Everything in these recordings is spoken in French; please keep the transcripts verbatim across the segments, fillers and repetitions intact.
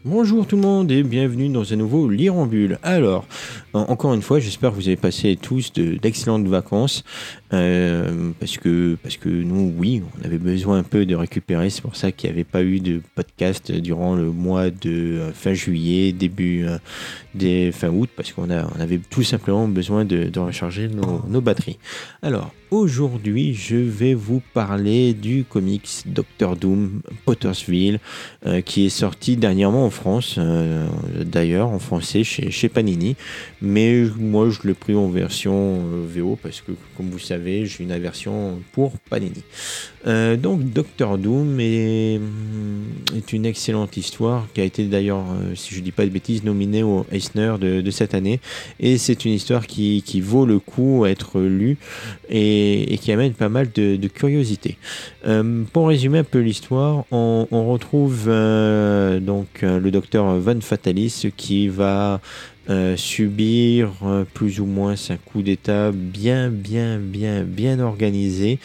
Bonjour tout le monde et bienvenue dans un nouveau Lire en Bulle. Alors, en- encore une fois, j'espère que vous avez passé tous de- d'excellentes vacances euh, parce que parce que nous, oui, on avait besoin un peu de récupérer. C'est pour ça qu'il n'y avait pas eu de podcast durant le mois de euh, fin juillet, début euh, des fin août, parce qu'on a on avait tout simplement besoin de, de recharger nos, nos batteries. Alors, aujourd'hui, je vais vous parler du comics Doctor Doom Pottersville euh, qui est sorti dernièrement en France, euh, d'ailleurs en français chez, chez Panini, mais moi je l'ai pris en version euh, V O parce que comme vous savez j'ai une version pour Panini. Euh, donc Doctor Doom est, est une excellente histoire qui a été d'ailleurs, euh, si je dis pas de bêtises, nominée au Eisner de, de cette année, et c'est une histoire qui, qui vaut le coup à être lue et, et qui amène pas mal de, de curiosité. Euh, pour résumer un peu l'histoire, on, on retrouve euh, donc euh, le docteur Van Fatalis qui va euh, subir euh, plus ou moins un coup d'état bien, bien, bien, bien organisé.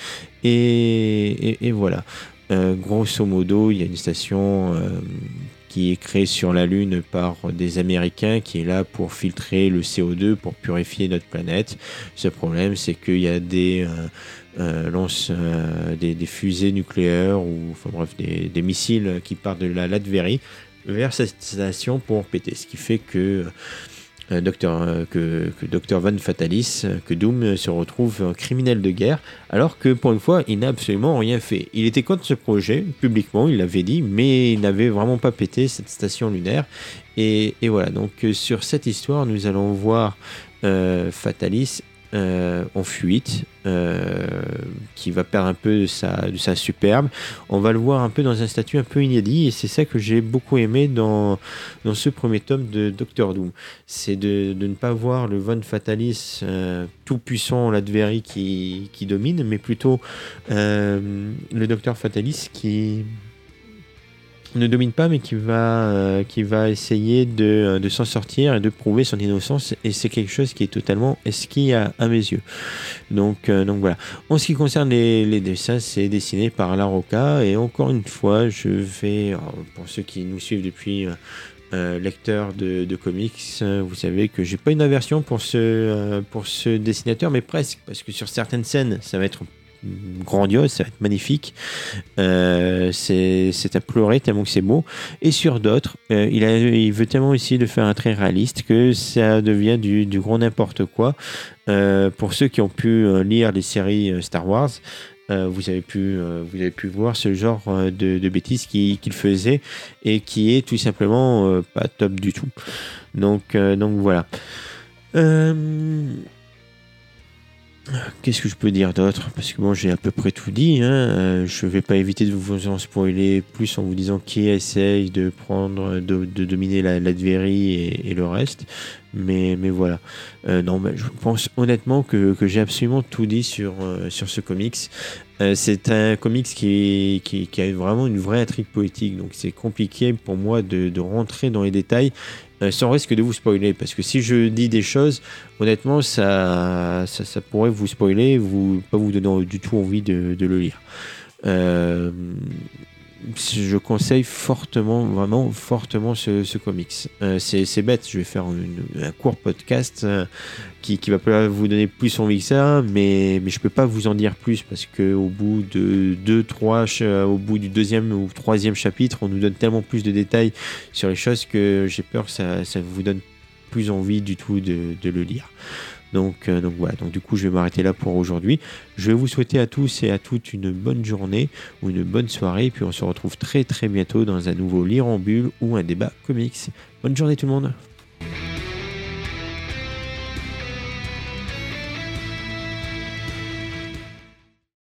Et, et, et voilà. Euh, grosso modo, il y a une station euh, qui est créée sur la Lune par des Américains qui est là pour filtrer le C O deux pour purifier notre planète. Ce problème, c'est qu'il y a des euh, euh, lance euh, des, des fusées nucléaires ou enfin bref des, des missiles qui partent de la Latverie vers cette station pour péter, ce qui fait que euh, Docteur euh, que, que Docteur Van Fatalis, euh, que Doom euh, se retrouve un criminel de guerre, alors que pour une fois il n'a absolument rien fait. Il était contre ce projet publiquement, il l'avait dit, mais il n'avait vraiment pas pété cette station lunaire. Et, et voilà, donc euh, sur cette histoire nous allons voir euh, Fatalis Euh, en fuite, euh, qui va perdre un peu de sa, de sa superbe. On va le voir un peu dans un statut un peu inédit, et c'est ça que j'ai beaucoup aimé dans, dans ce premier tome de Doctor Doom. C'est de, de ne pas voir le Von Fatalis euh, tout puissant, Latverie qui, qui domine, mais plutôt euh, le Docteur Fatalis qui ne domine pas, mais qui va, euh, qui va essayer de, de s'en sortir et de prouver son innocence, et c'est quelque chose qui est totalement esquis à, à mes yeux. Donc, euh, donc voilà. En ce qui concerne les, les dessins, c'est dessiné par La Rocca, et encore une fois, je vais, alors, pour ceux qui nous suivent depuis euh, euh, lecteurs de, de comics, euh, vous savez que j'ai pas une aversion pour ce, euh, pour ce dessinateur, mais presque, parce que sur certaines scènes, ça va être grandiose, ça va être magnifique, euh, c'est, c'est à pleurer tellement que c'est beau, et sur d'autres euh, il, a, il veut tellement essayer de faire un trait réaliste que ça devient du, du gros n'importe quoi. Euh, pour ceux qui ont pu euh, lire les séries euh, Star Wars, euh, vous, avez pu, euh, vous avez pu voir ce genre euh, de, de bêtises qu'il, qu'il faisait, et qui est tout simplement euh, pas top du tout. Donc, euh, donc voilà. euh, Qu'est-ce que je peux dire d'autre? Parce que bon, j'ai à peu près tout dit, hein. Euh, je vais pas éviter de vous en spoiler plus en vous disant qui essaye de prendre, de, de dominer la Latverie et, et le reste. Mais, mais voilà. Euh, non, mais je pense honnêtement que, que j'ai absolument tout dit sur, euh, sur ce comics. Euh, c'est un comics qui, qui, qui a vraiment une vraie intrigue poétique. Donc c'est compliqué pour moi de, de rentrer dans les détails euh, sans risque de vous spoiler. Parce que si je dis des choses, honnêtement, ça, ça, ça pourrait vous spoiler, vous, pas vous donner du tout envie de, de le lire. Euh, je conseille fortement, vraiment fortement ce, ce comics. Euh, c'est, c'est bête, je vais faire une, un court podcast euh, qui, qui va pas vous donner plus envie que ça, mais, mais je peux pas vous en dire plus parce que au bout de deux, trois, au bout du deuxième ou troisième chapitre, on nous donne tellement plus de détails sur les choses que j'ai peur que ça, ça vous donne plus envie du tout de, de le lire. Donc, euh, donc voilà, donc du coup je vais m'arrêter là pour aujourd'hui. Je vais vous souhaiter à tous et à toutes une bonne journée ou une bonne soirée, et puis on se retrouve très très bientôt dans un nouveau Lire en Bulle ou un débat comics. Bonne journée tout le monde.